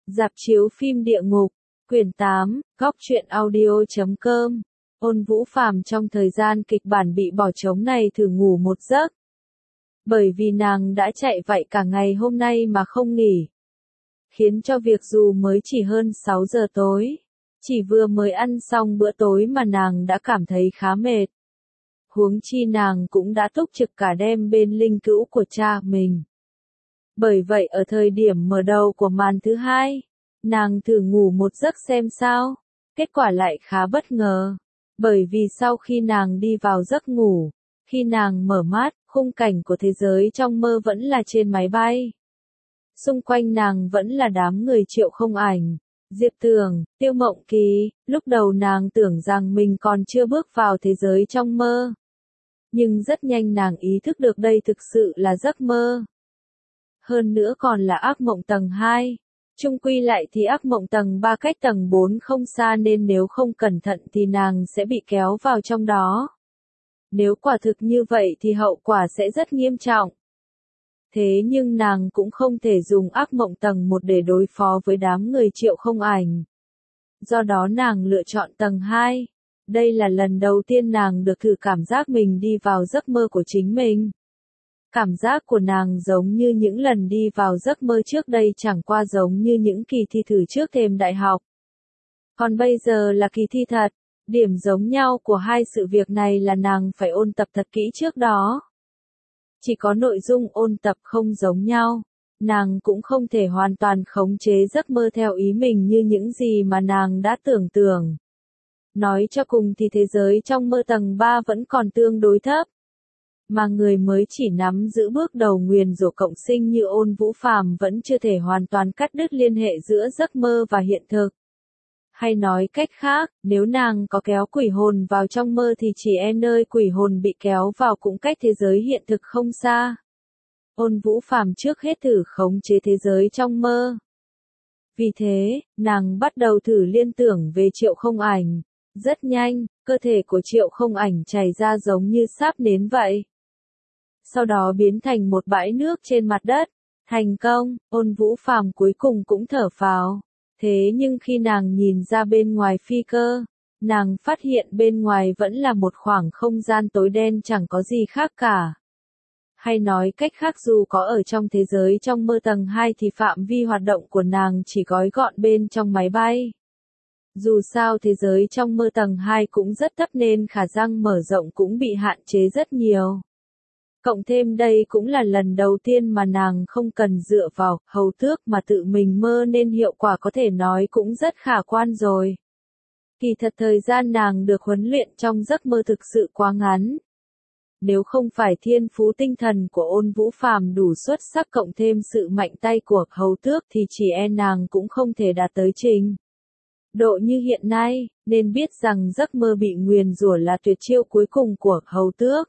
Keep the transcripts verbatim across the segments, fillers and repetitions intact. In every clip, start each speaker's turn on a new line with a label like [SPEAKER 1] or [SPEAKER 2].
[SPEAKER 1] Rạp chiếu phim địa ngục, quyển tám, góc truyện audio chấm com. Ôn Vũ Phàm trong thời gian kịch bản bị bỏ trống này thử ngủ một giấc. Bởi vì nàng đã chạy vậy cả ngày hôm nay mà không nghỉ. Khiến cho việc dù mới chỉ hơn sáu giờ tối, chỉ vừa mới ăn xong bữa tối mà nàng đã cảm thấy khá mệt. Huống chi nàng cũng đã túc trực cả đêm bên linh cữu của cha mình. Bởi vậy ở thời điểm mở đầu của màn thứ hai, nàng thử ngủ một giấc xem sao, kết quả lại khá bất ngờ. Bởi vì sau khi nàng đi vào giấc ngủ, khi nàng mở mắt, khung cảnh của thế giới trong mơ vẫn là trên máy bay. Xung quanh nàng vẫn là đám người Triệu Không Ảnh, Diệp Tường, Tiêu Mộng Kỳ. Lúc đầu nàng tưởng rằng mình còn chưa bước vào thế giới trong mơ. Nhưng rất nhanh nàng ý thức được đây thực sự là giấc mơ. Hơn nữa còn là ác mộng tầng hai. Chung quy lại thì ác mộng tầng ba cách tầng bốn không xa nên nếu không cẩn thận thì nàng sẽ bị kéo vào trong đó. Nếu quả thực như vậy thì hậu quả sẽ rất nghiêm trọng. Thế nhưng nàng cũng không thể dùng ác mộng tầng một để đối phó với đám người Triệu Không Ảnh. Do đó nàng lựa chọn tầng hai. Đây là lần đầu tiên nàng được thử cảm giác mình đi vào giấc mơ của chính mình. Cảm giác của nàng giống như những lần đi vào giấc mơ trước đây, chẳng qua giống như những kỳ thi thử trước thềm đại học. Còn bây giờ là kỳ thi thật. Điểm giống nhau của hai sự việc này là nàng phải ôn tập thật kỹ trước đó. Chỉ có nội dung ôn tập không giống nhau, nàng cũng không thể hoàn toàn khống chế giấc mơ theo ý mình như những gì mà nàng đã tưởng tượng. Nói cho cùng thì thế giới trong mơ tầng ba vẫn còn tương đối thấp. Mà người mới chỉ nắm giữ bước đầu nguyền rủa cộng sinh như Ôn Vũ Phàm vẫn chưa thể hoàn toàn cắt đứt liên hệ giữa giấc mơ và hiện thực. Hay nói cách khác, nếu nàng có kéo quỷ hồn vào trong mơ thì chỉ e nơi quỷ hồn bị kéo vào cũng cách thế giới hiện thực không xa. Ôn Vũ Phàm trước hết thử khống chế thế giới trong mơ. Vì thế, nàng bắt đầu thử liên tưởng về Triệu Không Ảnh. Rất nhanh, cơ thể của Triệu Không Ảnh chảy ra giống như sáp nến vậy. Sau đó biến thành một bãi nước trên mặt đất. Thành công, Ôn Vũ Phàm cuối cùng cũng thở phào. Thế nhưng khi nàng nhìn ra bên ngoài phi cơ, nàng phát hiện bên ngoài vẫn là một khoảng không gian tối đen chẳng có gì khác cả. Hay nói cách khác, dù có ở trong thế giới trong mơ tầng hai thì phạm vi hoạt động của nàng chỉ gói gọn bên trong máy bay. Dù sao thế giới trong mơ tầng hai cũng rất thấp nên khả năng mở rộng cũng bị hạn chế rất nhiều. Cộng thêm đây cũng là lần đầu tiên mà nàng không cần dựa vào hầu tước mà tự mình mơ nên hiệu quả có thể nói cũng rất khả quan rồi. Kỳ thật thời gian nàng được huấn luyện trong giấc mơ thực sự quá ngắn. Nếu không phải thiên phú tinh thần của Ôn Vũ Phàm đủ xuất sắc cộng thêm sự mạnh tay của hầu tước thì chỉ e nàng cũng không thể đạt tới trình độ như hiện nay, nên biết rằng giấc mơ bị nguyền rủa là tuyệt chiêu cuối cùng của hầu tước.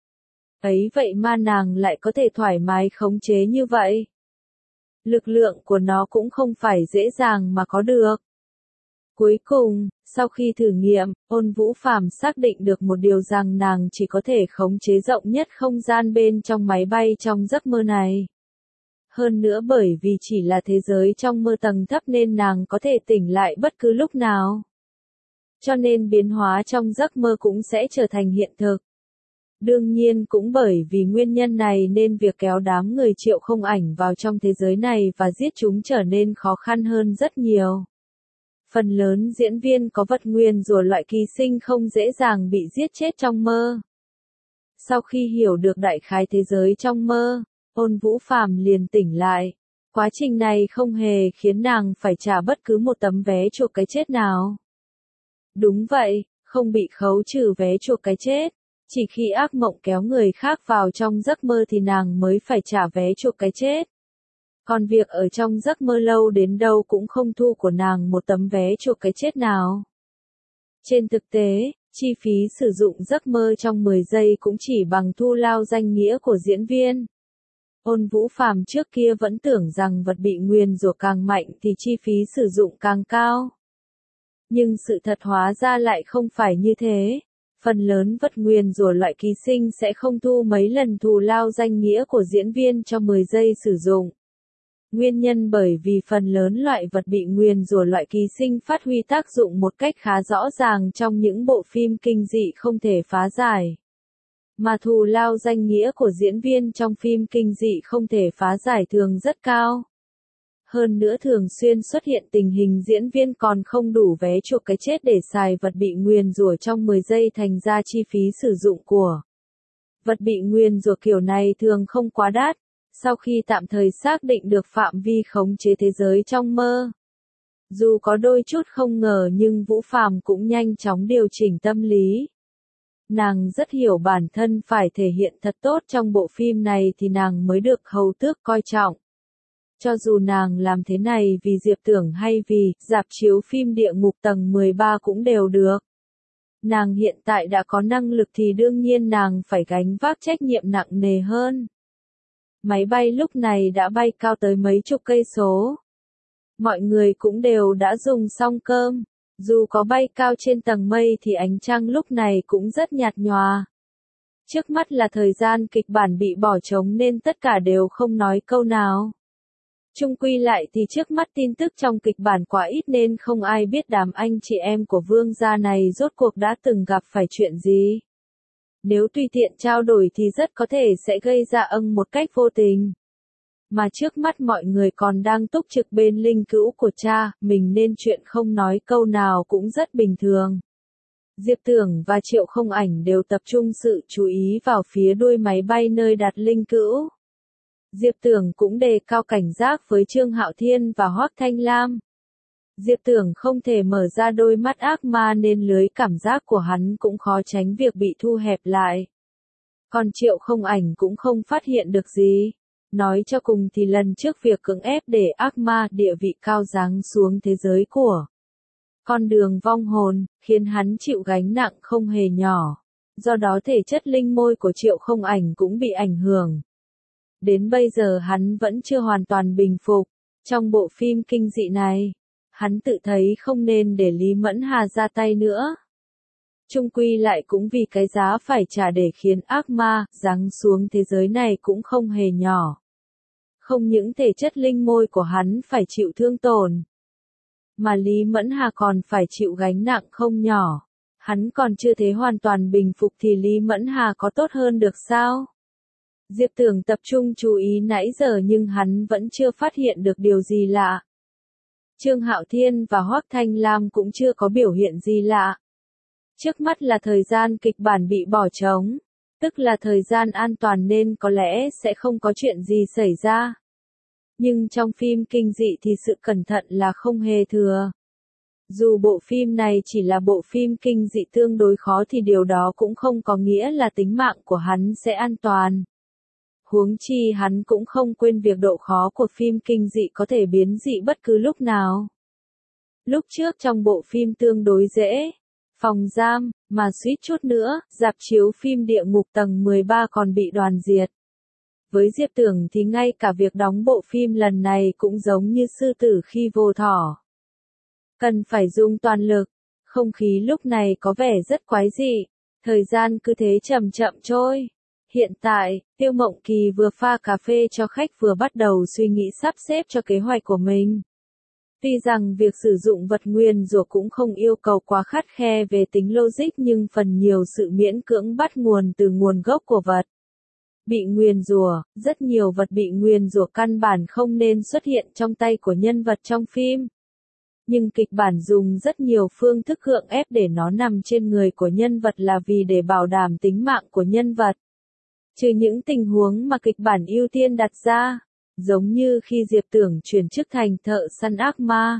[SPEAKER 1] Ấy vậy mà nàng lại có thể thoải mái khống chế như vậy. Lực lượng của nó cũng không phải dễ dàng mà có được. Cuối cùng, sau khi thử nghiệm, Ôn Vũ Phàm xác định được một điều rằng nàng chỉ có thể khống chế rộng nhất không gian bên trong máy bay trong giấc mơ này. Hơn nữa bởi vì chỉ là thế giới trong mơ tầng thấp nên nàng có thể tỉnh lại bất cứ lúc nào. Cho nên biến hóa trong giấc mơ cũng sẽ trở thành hiện thực. Đương nhiên cũng bởi vì nguyên nhân này nên việc kéo đám người Triệu Không Ảnh vào trong thế giới này và giết chúng trở nên khó khăn hơn rất nhiều. Phần lớn diễn viên có vật nguyền rủa loại kỳ sinh không dễ dàng bị giết chết trong mơ. Sau khi hiểu được đại khái thế giới trong mơ, Ôn Vũ Phàm liền tỉnh lại. Quá trình này không hề khiến nàng phải trả bất cứ một tấm vé chuộc cái chết nào. Đúng vậy, không bị khấu trừ vé chuộc cái chết. Chỉ khi ác mộng kéo người khác vào trong giấc mơ thì nàng mới phải trả vé chuộc cái chết. Còn việc ở trong giấc mơ lâu đến đâu cũng không thu của nàng một tấm vé chuộc cái chết nào. Trên thực tế, chi phí sử dụng giấc mơ trong mười giây cũng chỉ bằng thu lao danh nghĩa của diễn viên. Ôn Vũ Phàm trước kia vẫn tưởng rằng vật bị nguyền rủa càng mạnh thì chi phí sử dụng càng cao. Nhưng sự thật hóa ra lại không phải như thế. Phần lớn vật nguyền rủa loại ký sinh sẽ không thu mấy lần thù lao danh nghĩa của diễn viên cho mười giây sử dụng. Nguyên nhân bởi vì phần lớn loại vật bị nguyền rủa loại ký sinh phát huy tác dụng một cách khá rõ ràng trong những bộ phim kinh dị không thể phá giải. Mà thù lao danh nghĩa của diễn viên trong phim kinh dị không thể phá giải thường rất cao. Hơn nữa thường xuyên xuất hiện tình hình diễn viên còn không đủ vé chuộc cái chết để xài vật bị nguyền rủa trong mười giây, thành ra chi phí sử dụng của vật bị nguyền rủa kiểu này thường không quá đắt. Sau khi tạm thời xác định được phạm vi khống chế thế giới trong mơ, dù có đôi chút không ngờ nhưng Vũ Phàm cũng nhanh chóng điều chỉnh tâm lý. Nàng rất hiểu bản thân phải thể hiện thật tốt trong bộ phim này thì nàng mới được hầu tước coi trọng. Cho dù nàng làm thế này vì Diệp Tưởng hay vì rạp chiếu phim Địa Ngục tầng mười ba cũng đều được. Nàng hiện tại đã có năng lực thì đương nhiên nàng phải gánh vác trách nhiệm nặng nề hơn. Máy bay lúc này đã bay cao tới mấy chục cây số. Mọi người cũng đều đã dùng xong cơm. Dù có bay cao trên tầng mây thì ánh trăng lúc này cũng rất nhạt nhòa. Trước mắt là thời gian kịch bản bị bỏ trống nên tất cả đều không nói câu nào. Chung quy lại thì trước mắt tin tức trong kịch bản quá ít nên không ai biết đám anh chị em của vương gia này rốt cuộc đã từng gặp phải chuyện gì. Nếu tùy tiện trao đổi thì rất có thể sẽ gây ra âng một cách vô tình. Mà trước mắt mọi người còn đang túc trực bên linh cữu của cha, mình nên chuyện không nói câu nào cũng rất bình thường. Diệp Tưởng và Triệu Không Ảnh đều tập trung sự chú ý vào phía đuôi máy bay nơi đặt linh cữu. Diệp Tưởng cũng đề cao cảnh giác với Trương Hạo Thiên và Hoắc Thanh Lam. Diệp Tưởng không thể mở ra đôi mắt ác ma nên lưới cảm giác của hắn cũng khó tránh việc bị thu hẹp lại. Còn Triệu Không Ảnh cũng không phát hiện được gì. Nói cho cùng thì lần trước việc cưỡng ép để ác ma địa vị cao giáng xuống thế giới của con đường vong hồn, khiến hắn chịu gánh nặng không hề nhỏ. Do đó thể chất linh môi của Triệu Không Ảnh cũng bị ảnh hưởng. Đến bây giờ hắn vẫn chưa hoàn toàn bình phục. Trong bộ phim kinh dị này, hắn tự thấy không nên để Lý Mẫn Hà ra tay nữa. Chung quy lại cũng vì cái giá phải trả để khiến ác ma giáng xuống thế giới này cũng không hề nhỏ. Không những thể chất linh môi của hắn phải chịu thương tổn, mà Lý Mẫn Hà còn phải chịu gánh nặng không nhỏ. Hắn còn chưa thấy hoàn toàn bình phục thì Lý Mẫn Hà có tốt hơn được sao? Diệp Tưởng tập trung chú ý nãy giờ nhưng hắn vẫn chưa phát hiện được điều gì lạ. Trương Hạo Thiên và Hoắc Thanh Lam cũng chưa có biểu hiện gì lạ. Trước mắt là thời gian kịch bản bị bỏ trống, tức là thời gian an toàn nên có lẽ sẽ không có chuyện gì xảy ra. Nhưng trong phim kinh dị thì sự cẩn thận là không hề thừa. Dù bộ phim này chỉ là bộ phim kinh dị tương đối khó thì điều đó cũng không có nghĩa là tính mạng của hắn sẽ an toàn. Huống chi hắn cũng không quên việc độ khó của phim kinh dị có thể biến dị bất cứ lúc nào. Lúc trước trong bộ phim tương đối dễ, phòng giam, mà suýt chút nữa, rạp chiếu phim Địa Ngục tầng mười ba còn bị đoàn diệt. Với Diệp Tưởng thì ngay cả việc đóng bộ phim lần này cũng giống như sư tử khi vô thỏ. Cần phải dùng toàn lực, không khí lúc này có vẻ rất quái dị, thời gian cứ thế chậm chậm trôi. Hiện tại, Tiêu Mộng Kỳ vừa pha cà phê cho khách vừa bắt đầu suy nghĩ sắp xếp cho kế hoạch của mình. Tuy rằng việc sử dụng vật nguyền rủa cũng không yêu cầu quá khắt khe về tính logic nhưng phần nhiều sự miễn cưỡng bắt nguồn từ nguồn gốc của vật bị nguyền rủa. Rất nhiều vật bị nguyền rủa căn bản không nên xuất hiện trong tay của nhân vật trong phim. Nhưng kịch bản dùng rất nhiều phương thức gượng ép để nó nằm trên người của nhân vật là vì để bảo đảm tính mạng của nhân vật. Trừ những tình huống mà kịch bản ưu tiên đặt ra, giống như khi Diệp Tưởng chuyển chức thành thợ săn ác ma,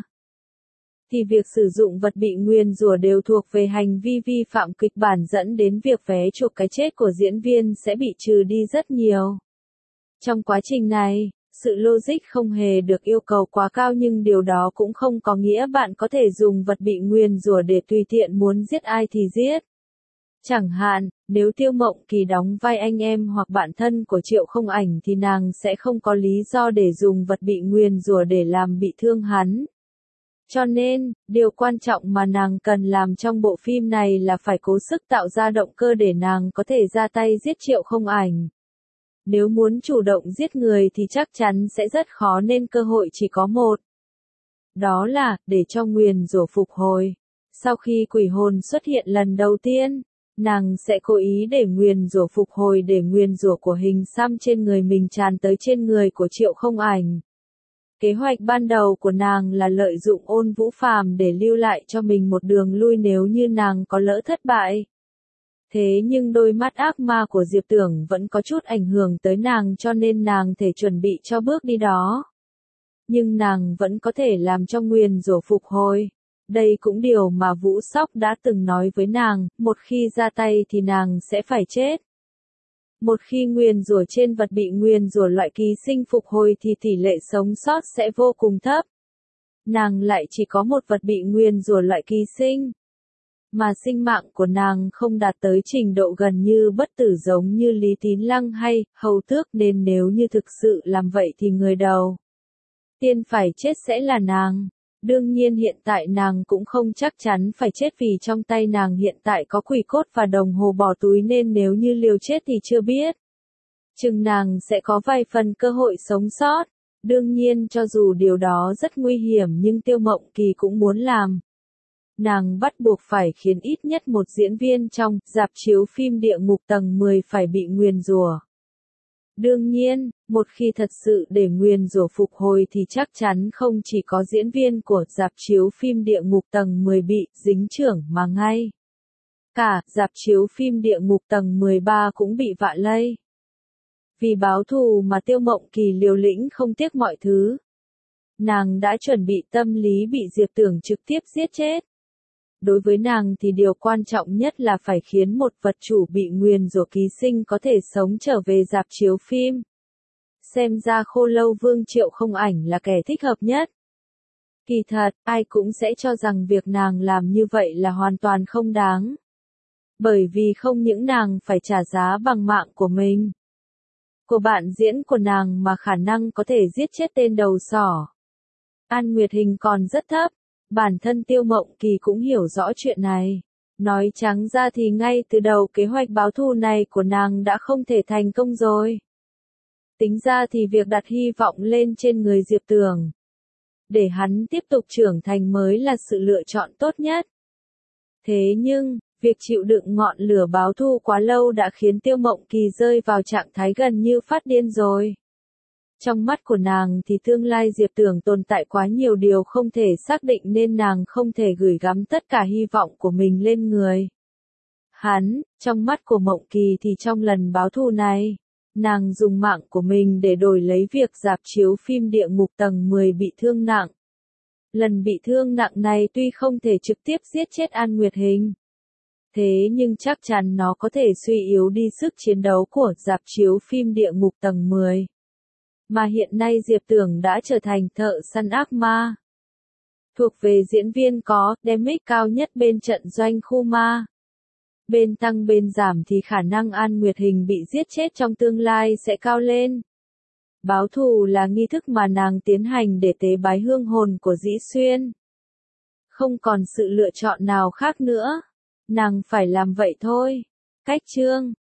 [SPEAKER 1] thì việc sử dụng vật bị nguyền rủa đều thuộc về hành vi vi phạm kịch bản dẫn đến việc vé chuộc cái chết của diễn viên sẽ bị trừ đi rất nhiều. Trong quá trình này, sự logic không hề được yêu cầu quá cao nhưng điều đó cũng không có nghĩa bạn có thể dùng vật bị nguyền rủa để tùy tiện muốn giết ai thì giết. Chẳng hạn, nếu Tiêu Mộng Kỳ đóng vai anh em hoặc bạn thân của Triệu Không Ảnh thì nàng sẽ không có lý do để dùng vật bị nguyền rủa để làm bị thương hắn. Cho nên, điều quan trọng mà nàng cần làm trong bộ phim này là phải cố sức tạo ra động cơ để nàng có thể ra tay giết Triệu Không Ảnh. Nếu muốn chủ động giết người thì chắc chắn sẽ rất khó nên cơ hội chỉ có một. Đó là, để cho nguyền rủa phục hồi. Sau khi quỷ hồn xuất hiện lần đầu tiên, nàng sẽ cố ý để nguyền rủa phục hồi để nguyền rủa của hình xăm trên người mình tràn tới trên người của Triệu Không Ảnh. Kế hoạch ban đầu của nàng là lợi dụng Ôn Vũ Phàm để lưu lại cho mình một đường lui nếu như nàng có lỡ thất bại. Thế nhưng đôi mắt ác ma của Diệp Tưởng vẫn có chút ảnh hưởng tới nàng cho nên nàng thể chuẩn bị cho bước đi đó. Nhưng nàng vẫn có thể làm cho nguyền rủa phục hồi. Đây cũng điều mà Vũ Sóc đã từng nói với nàng, một khi ra tay thì nàng sẽ phải chết. Một khi nguyền rủa trên vật bị nguyền rủa loại ký sinh phục hồi thì tỷ lệ sống sót sẽ vô cùng thấp. Nàng lại chỉ có một vật bị nguyền rủa loại ký sinh. Mà sinh mạng của nàng không đạt tới trình độ gần như bất tử giống như Lý Tín Lăng hay Hầu Tước nên nếu như thực sự làm vậy thì người đầu tiên phải chết sẽ là nàng. Đương nhiên hiện tại nàng cũng không chắc chắn phải chết vì trong tay nàng hiện tại có quỷ cốt và đồng hồ bỏ túi nên nếu như liều chết thì chưa biết. Chừng nàng sẽ có vài phần cơ hội sống sót. Đương nhiên cho dù điều đó rất nguy hiểm nhưng Tiêu Mộng Kỳ cũng muốn làm. Nàng bắt buộc phải khiến ít nhất một diễn viên trong rạp chiếu phim Địa Ngục tầng mười phải bị nguyền rủa. Đương nhiên, một khi thật sự để nguyền rủa phục hồi thì chắc chắn không chỉ có diễn viên của rạp chiếu phim Địa Ngục tầng mười bị dính chưởng mà ngay cả rạp chiếu phim Địa Ngục tầng mười ba cũng bị vạ lây. Vì báo thù mà Tiêu Mộng Kỳ liều lĩnh không tiếc mọi thứ. Nàng đã chuẩn bị tâm lý bị Diệp Tưởng trực tiếp giết chết. Đối với nàng thì điều quan trọng nhất là phải khiến một vật chủ bị nguyền rủa ký sinh có thể sống trở về rạp chiếu phim. Xem ra Khô Lâu Vương Triệu Không Ảnh là kẻ thích hợp nhất. Kỳ thật, ai cũng sẽ cho rằng việc nàng làm như vậy là hoàn toàn không đáng. Bởi vì không những nàng phải trả giá bằng mạng của mình, của bạn diễn của nàng mà khả năng có thể giết chết tên đầu sỏ An Nguyệt Hình còn rất thấp. Bản thân Tiêu Mộng Kỳ cũng hiểu rõ chuyện này. Nói trắng ra thì ngay từ đầu kế hoạch báo thù này của nàng đã không thể thành công rồi. Tính ra thì việc đặt hy vọng lên trên người Diệp Tưởng, để hắn tiếp tục trưởng thành mới là sự lựa chọn tốt nhất. Thế nhưng, việc chịu đựng ngọn lửa báo thù quá lâu đã khiến Tiêu Mộng Kỳ rơi vào trạng thái gần như phát điên rồi. Trong mắt của nàng thì tương lai Diệp Tưởng tồn tại quá nhiều điều không thể xác định nên nàng không thể gửi gắm tất cả hy vọng của mình lên người hắn. Trong mắt của Mộng Kỳ thì trong lần báo thù này, nàng dùng mạng của mình để đổi lấy việc rạp chiếu phim Địa Ngục tầng mười bị thương nặng. Lần bị thương nặng này tuy không thể trực tiếp giết chết An Nguyệt Hình, thế nhưng chắc chắn nó có thể suy yếu đi sức chiến đấu của rạp chiếu phim Địa Ngục tầng mười. Mà hiện nay Diệp Tưởng đã trở thành thợ săn ác ma. Thuộc về diễn viên có damage cao nhất bên trận doanh khu ma. Bên tăng bên giảm thì khả năng An Nguyệt Hình bị giết chết trong tương lai sẽ cao lên. Báo thù là nghi thức mà nàng tiến hành để tế bái hương hồn của Dĩ Xuyên. Không còn sự lựa chọn nào khác nữa. Nàng phải làm vậy thôi. Cách chương